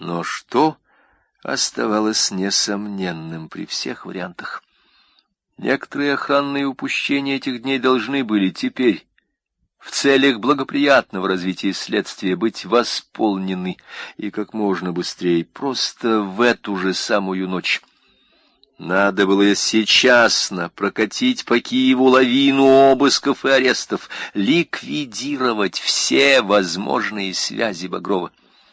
Но что оставалось несомненным при всех вариантах? Некоторые охранные упущения этих дней должны были теперь, в целях благоприятного развития следствия, быть восполнены, и как можно быстрее, просто в эту же самую ночь. Надо было сейчас прокатить по Киеву лавину обысков и арестов, ликвидировать все возможные связи Багрова.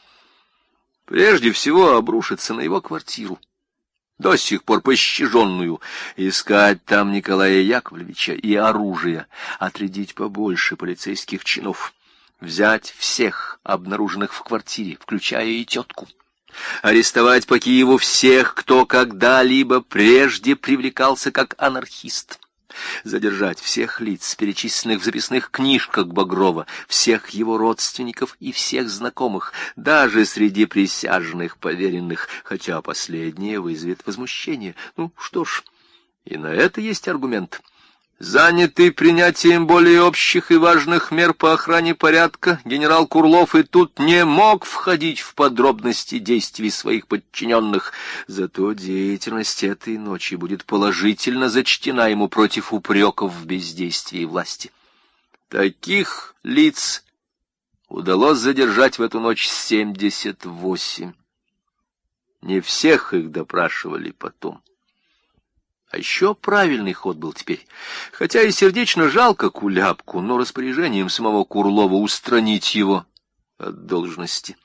Прежде всего обрушиться на его квартиру, до сих пор пощаженную, искать там Николая Яковлевича и оружие, отрядить побольше полицейских чинов, взять всех обнаруженных в квартире, включая и тетку, арестовать по Киеву всех, кто когда-либо прежде привлекался как анархист, задержать всех лиц, перечисленных в записных книжках Багрова, всех его родственников и всех знакомых, даже среди присяжных поверенных, хотя последнее вызовет возмущение. Ну что ж, и на это есть аргумент. Занятый принятием более общих и важных мер по охране порядка, генерал Курлов и тут не мог входить в подробности действий своих подчиненных. Зато деятельность этой ночи будет положительно зачтена ему против упреков в бездействии власти. Таких лиц удалось задержать в эту ночь 78. Не всех их допрашивали потом. А еще правильный ход был теперь, хотя и сердечно жалко Куляпку, но распоряжением самого Курлова устранить его от должности.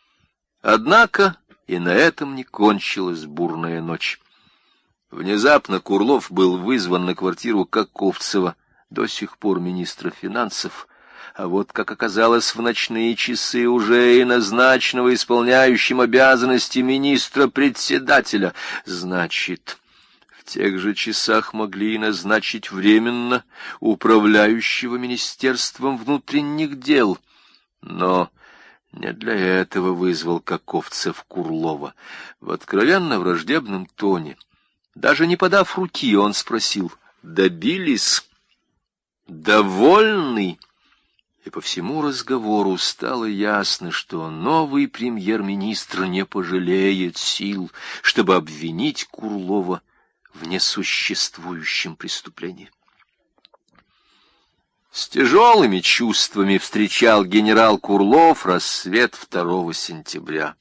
Однако и на этом не кончилась бурная ночь. Внезапно Курлов был вызван на квартиру Каковцева, до сих пор министра финансов, а вот, как оказалось, в ночные часы уже и назначенного исполняющим обязанности министра-председателя. Значит, в тех же часах могли и назначить временно управляющего Министерством внутренних дел. Но не для этого вызвал Каковцев Курлова. В откровенно враждебном тоне, даже не подав руки, он спросил: «Добились? Довольны?» И по всему разговору стало ясно, что новый премьер-министр не пожалеет сил, чтобы обвинить Курлова в несуществующем преступлении. С тяжелыми чувствами встречал генерал Курлов рассвет 2 сентября.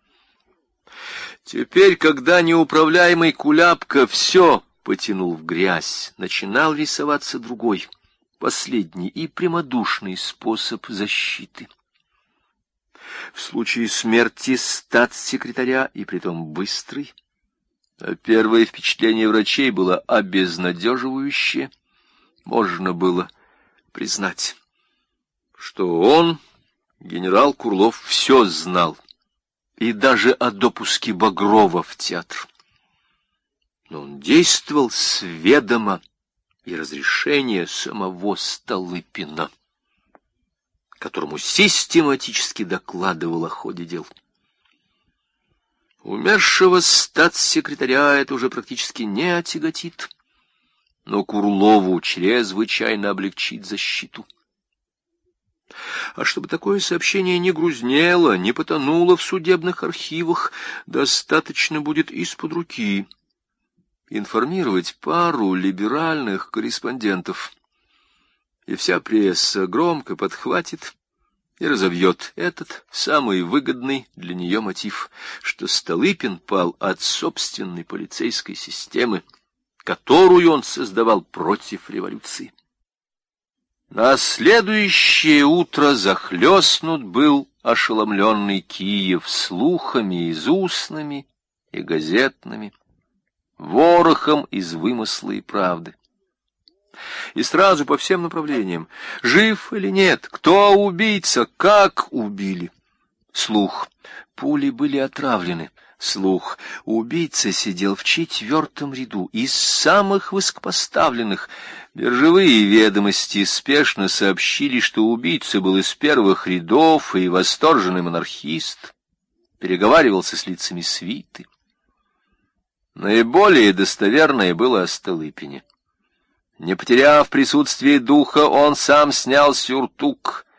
Теперь, когда неуправляемый Куляпка все потянул в грязь, начинал рисоваться другой, последний и прямодушный способ защиты. В случае смерти статс-секретаря, и притом быстрый, а первое впечатление врачей было обезнадеживающее, можно было признать, что он, генерал Курлов, все знал, и даже о допуске Багрова в театр. Но он действовал с ведома и разрешения самого Столыпина, которому систематически докладывал о ходе дел. Умершего статс-секретаря это уже практически не отяготит, но Курлову чрезвычайно облегчит защиту. А чтобы такое сообщение не грузнело, не потонуло в судебных архивах, достаточно будет из-под руки информировать пару либеральных корреспондентов, и вся пресса громко подхватит и разовьет этот самый выгодный для нее мотив, что Столыпин пал от собственной полицейской системы, которую он создавал против революции. На следующее утро захлестнут был ошеломленный Киев слухами из устными и газетными, ворохом из вымысла и правды. И сразу по всем направлениям: жив или нет, кто убийца, как убили. Слух: пули были отравлены. Слух: убийца сидел в 4-м ряду, из самых высокопоставленных. Биржевые ведомости спешно сообщили, что убийца был из первых рядов и восторженный монархист, переговаривался с лицами свиты. Наиболее достоверное было о Столыпине. Не потеряв присутствие духа, он сам снял сюртук,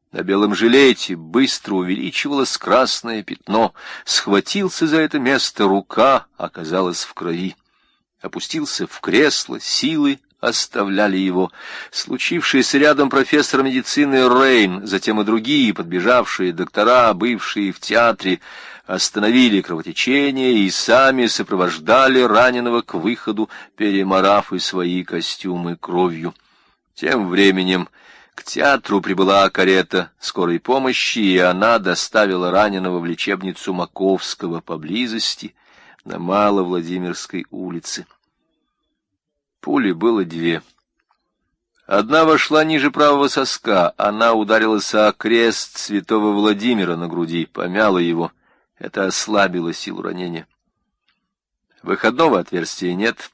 На белом жилете быстро увеличивалось красное пятно. Схватился за это место, рука оказалась в крови. Опустился в кресло, силы оставляли его. Случившийся рядом профессор медицины Рейн, затем и другие подбежавшие доктора, бывшие в театре, остановили кровотечение и сами сопровождали раненого к выходу, перемарав и свои костюмы кровью. Тем временем к театру прибыла карета скорой помощи, и она доставила раненого в лечебницу Маковского поблизости, на Маловладимирской улице. Пули было две. Одна вошла ниже правого соска, она ударилась о крест святого Владимира на груди, помяла его. Это ослабило силу ранения. Выходного отверстия нет.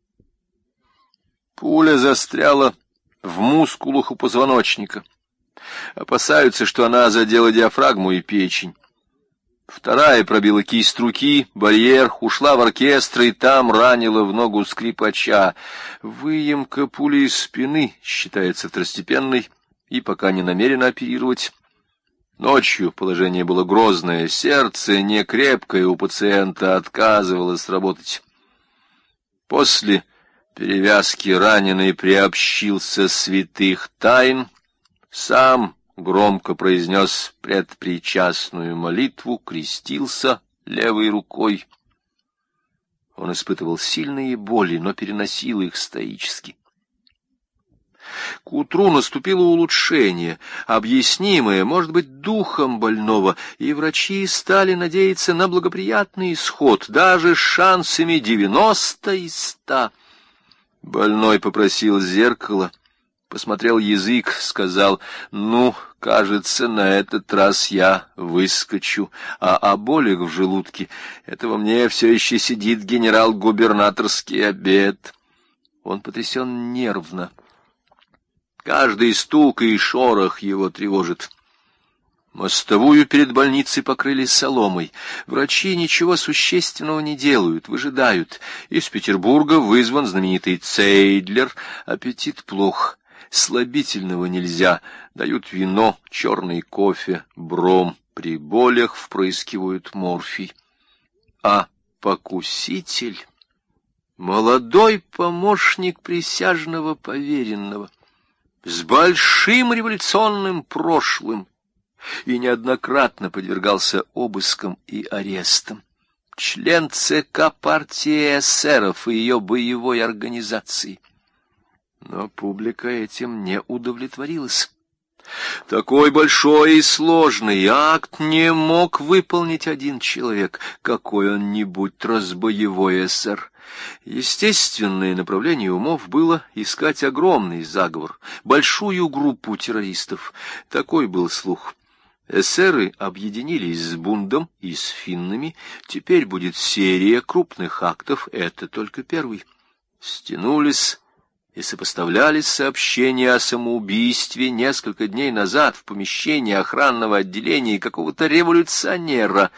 Пуля застряла в мускулах у позвоночника. Опасаются, что она задела диафрагму и печень. Вторая пробила кисть руки, барьер, ушла в оркестр и там ранила в ногу скрипача. Выемка пули из спины считается второстепенной и пока не намерена оперировать. Ночью положение было грозное, сердце некрепкое у пациента отказывалось работать. После перевязки раненый приобщился святых тайн, сам громко произнес предпричастную молитву, крестился левой рукой. Он испытывал сильные боли, но переносил их стоически. К утру наступило улучшение, объяснимое, может быть, духом больного, и врачи стали надеяться на благоприятный исход, даже с шансами 90 из 100. Больной попросил зеркало, посмотрел язык, сказал: «Ну, кажется, на этот раз я выскочу, а о болях в желудке — это во мне все еще сидит генерал-губернаторский обед». Он потрясен нервно. Каждый стук и шорох его тревожит. Мостовую перед больницей покрыли соломой. Врачи ничего существенного не делают, выжидают. Из Петербурга вызван знаменитый Цейдлер. Аппетит плох, слабительного нельзя. Дают вино, черный кофе, бром. При болях впрыскивают морфий. А покуситель — молодой помощник присяжного поверенного, с большим революционным прошлым, и неоднократно подвергался обыскам и арестам. Член ЦК партии эсеров и ее боевой организации. Но публика этим не удовлетворилась. Такой большой и сложный акт не мог выполнить один человек, какой он ни будь разбоевой эсер. Естественное направление умов было искать огромный заговор, большую группу террористов. Такой был слух. Эсеры объединились с Бундом и с финнами. Теперь будет серия крупных актов, это только первый. Стянулись и сопоставлялись сообщения о самоубийстве несколько дней назад в помещении охранного отделения какого-то революционера.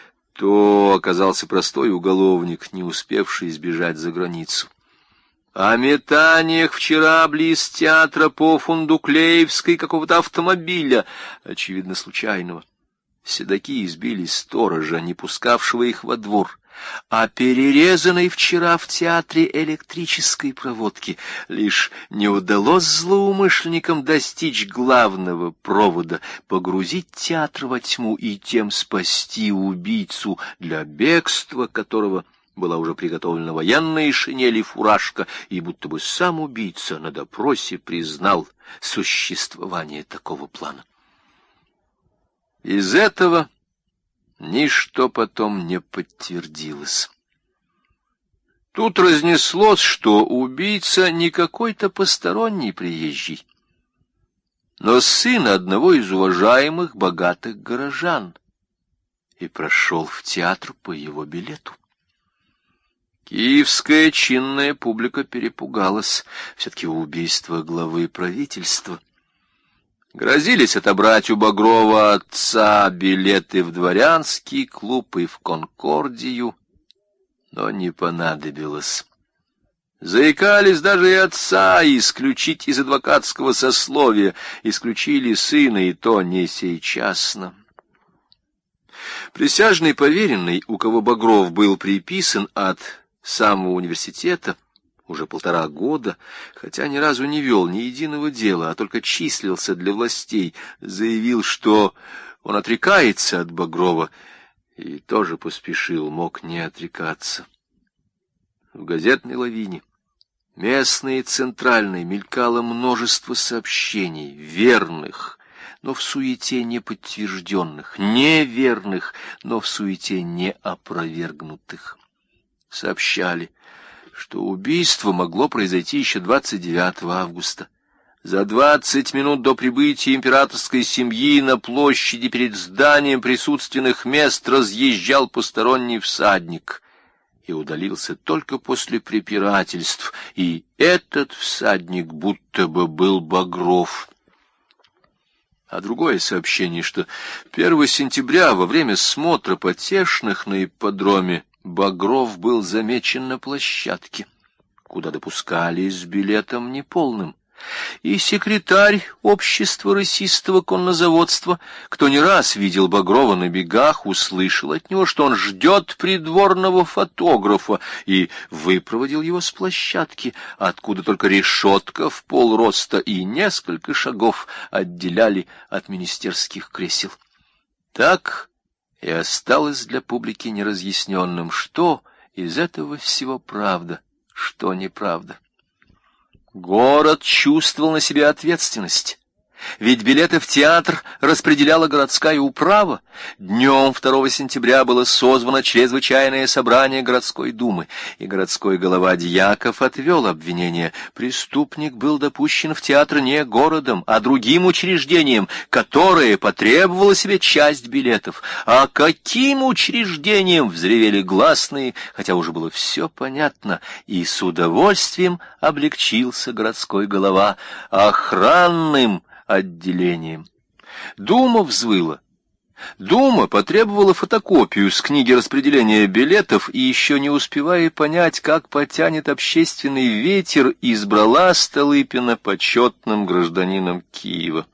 То оказался простой уголовник, не успевший сбежать за границу. О метаниях вчера близ театра по Фундуклеевской какого-то автомобиля, очевидно, случайного. Седаки избили сторожа, не пускавшего их во двор. О перерезанной вчера в театре электрической проводки. Лишь не удалось злоумышленникам достичь главного провода, погрузить театр во тьму и тем спасти убийцу, для бегства которого была уже приготовлена военная шинель и фуражка, и будто бы сам убийца на допросе признал существование такого плана. Из этого ничто потом не подтвердилось. Тут разнеслось, что убийца не какой-то посторонний приезжий, но сын одного из уважаемых богатых горожан, и прошел в театр по его билету. Киевская чинная публика перепугалась. Все-таки убийство главы правительства. Грозились отобрать у Багрова отца билеты в дворянский клуб и в Конкордию, но не понадобилось. Заикались даже и отца исключить из адвокатского сословия, исключили сына, и то не сейчасно. Присяжный поверенный, у кого Багров был приписан от самого университета, уже 1,5 года, хотя ни разу не вел ни единого дела, а только числился для властей, заявил, что он отрекается от Багрова, и тоже поспешил, мог не отрекаться. В газетной лавине, местной и центральной, мелькало множество сообщений, верных, но в суете не подтвержденных, неверных, но в суете не опровергнутых. Сообщали, что убийство могло произойти еще 29 августа. За 20 минут до прибытия императорской семьи на площади перед зданием присутственных мест разъезжал посторонний всадник и удалился только после препирательств, и этот всадник будто бы был Багров. А другое сообщение, что 1 сентября во время смотра потешных на ипподроме Багров был замечен на площадке, куда допускали с билетом неполным. И секретарь общества рысистого коннозаводства, кто не раз видел Багрова на бегах, услышал от него, что он ждет придворного фотографа, и выпроводил его с площадки, откуда только решетка в полроста и несколько шагов отделяли от министерских кресел. Так и осталось для публики неразъясненным, что из этого всего правда, что неправда. Город чувствовал на себе ответственность, ведь билеты в театр распределяла городская управа. Днем 2 сентября было созвано чрезвычайное собрание городской думы, и городской голова Дьяков отвел обвинение. Преступник был допущен в театр не городом, а другим учреждением, которое потребовало себе часть билетов. А каким учреждением, взревели гласные, хотя уже было все понятно, и с удовольствием облегчился городской голова: охранным отделением. Дума взвыла. Дума потребовала фотокопию с книги распределения билетов, и, еще не успевая понять, как потянет общественный ветер, избрала Столыпина почетным гражданином Киева.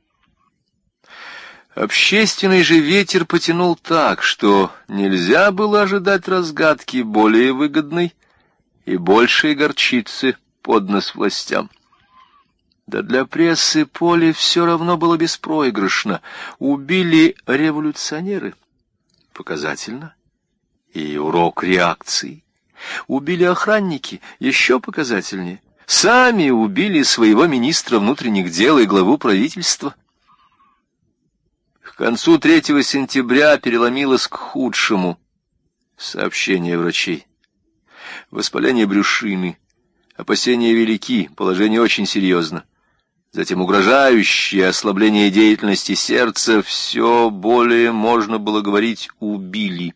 Общественный же ветер потянул так, что нельзя было ожидать разгадки более выгодной и большей горчицы под нос властям. Да для прессы поле все равно было беспроигрышно. Убили революционеры. Показательно. И урок реакции. Убили охранники. Еще показательнее. Сами убили своего министра внутренних дел и главу правительства. К концу 3 сентября переломилось к худшему сообщение врачей. Воспаление брюшины. Опасения велики, положение очень серьезно. Затем угрожающее ослабление деятельности сердца, все более можно было говорить «убили».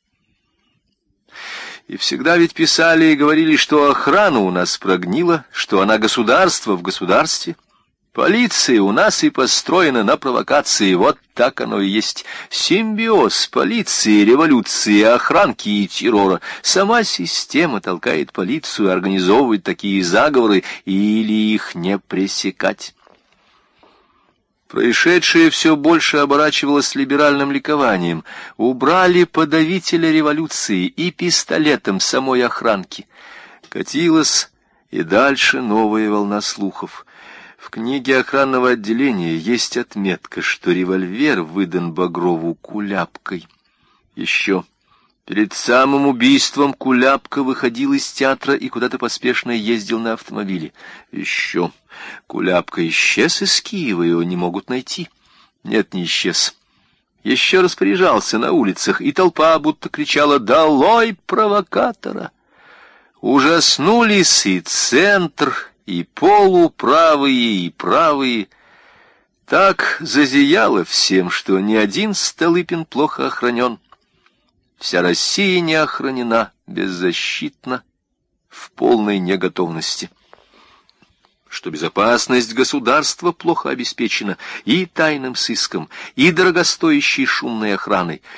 И всегда ведь писали и говорили, что охрана у нас прогнила, что она государство в государстве. Полиция у нас и построена на провокации, вот так оно и есть. Симбиоз полиции, революции, охранки и террора. Сама система толкает полицию организовывать такие заговоры или их не пресекать. Происшедшее все больше оборачивалось либеральным ликованием. Убрали подавителя революции и пистолетом самой охранки. Катилась и дальше новая волна слухов. В книге охранного отделения есть отметка, что револьвер выдан Багрову Куляпкой. Еще перед самым убийством Куляпка выходил из театра и куда-то поспешно ездил на автомобиле. Еще Куляпка исчез из Киева, его не могут найти. Нет, не исчез. Еще распоряжался на улицах, и толпа будто кричала «Долой провокатора!». Ужаснулись и центр, и полуправые, и правые. Так зазияло всем, что ни один Столыпин плохо охранен. Вся Россия не охранена, беззащитна, в полной неготовности. Что безопасность государства плохо обеспечена и тайным сыском, и дорогостоящей шумной охраной.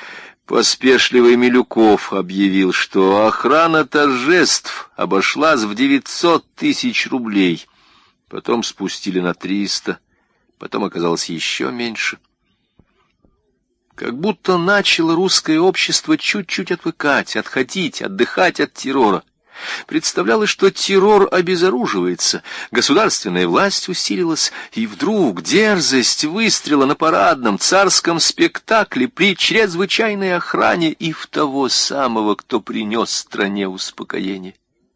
Поспешливый Милюков объявил, что охрана торжеств обошлась в 900 тысяч рублей. Потом спустили на 300, потом оказалось еще меньше. Как будто начало русское общество чуть-чуть отвыкать, отходить, отдыхать от террора. Представлялось, что террор обезоруживается, государственная власть усилилась, и вдруг дерзость выстрела на парадном царском спектакле при чрезвычайной охране и в того самого, кто принес стране успокоение.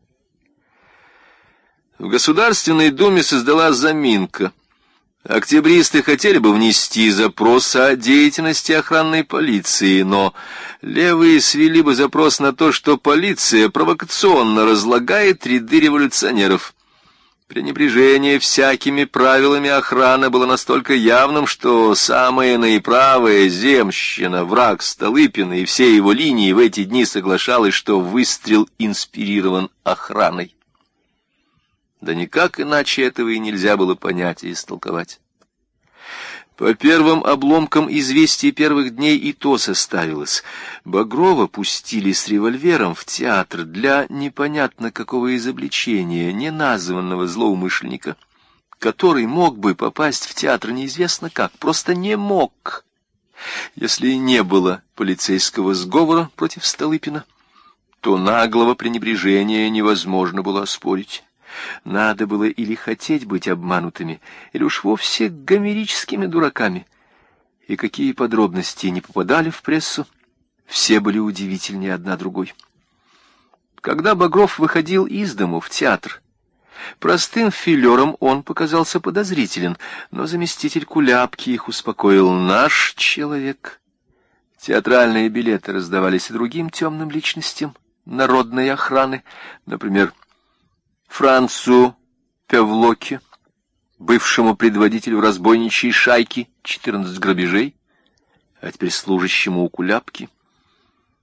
В Государственной Думе создалась заминка. Октябристы хотели бы внести запрос о деятельности охранной полиции, но левые свели бы запрос на то, что полиция провокационно разлагает ряды революционеров. Пренебрежение всякими правилами охраны было настолько явным, что самая наиправая земщина, враг Столыпина и все его линии в эти дни соглашалась, что выстрел инспирирован охраной. Да никак иначе этого и нельзя было понять и истолковать. По первым обломкам известий первых дней и то составилось. Багрова пустили с револьвером в театр для непонятно какого изобличения неназванного злоумышленника, который мог бы попасть в театр неизвестно как, просто не мог. Если и не было полицейского сговора против Столыпина, то наглого пренебрежения невозможно было оспорить. Надо было или хотеть быть обманутыми, или уж вовсе гомерическими дураками. И какие подробности не попадали в прессу, все были удивительнее одна другой. Когда Багров выходил из дому в театр, простым филером он показался подозрителен, но заместитель Куляпки их успокоил: наш человек. Театральные билеты раздавались и другим темным личностям народной охраны, например, Францу Певлоке, бывшему предводителю разбойничьей шайки 14 грабежей, а теперь служащему у Куляпки.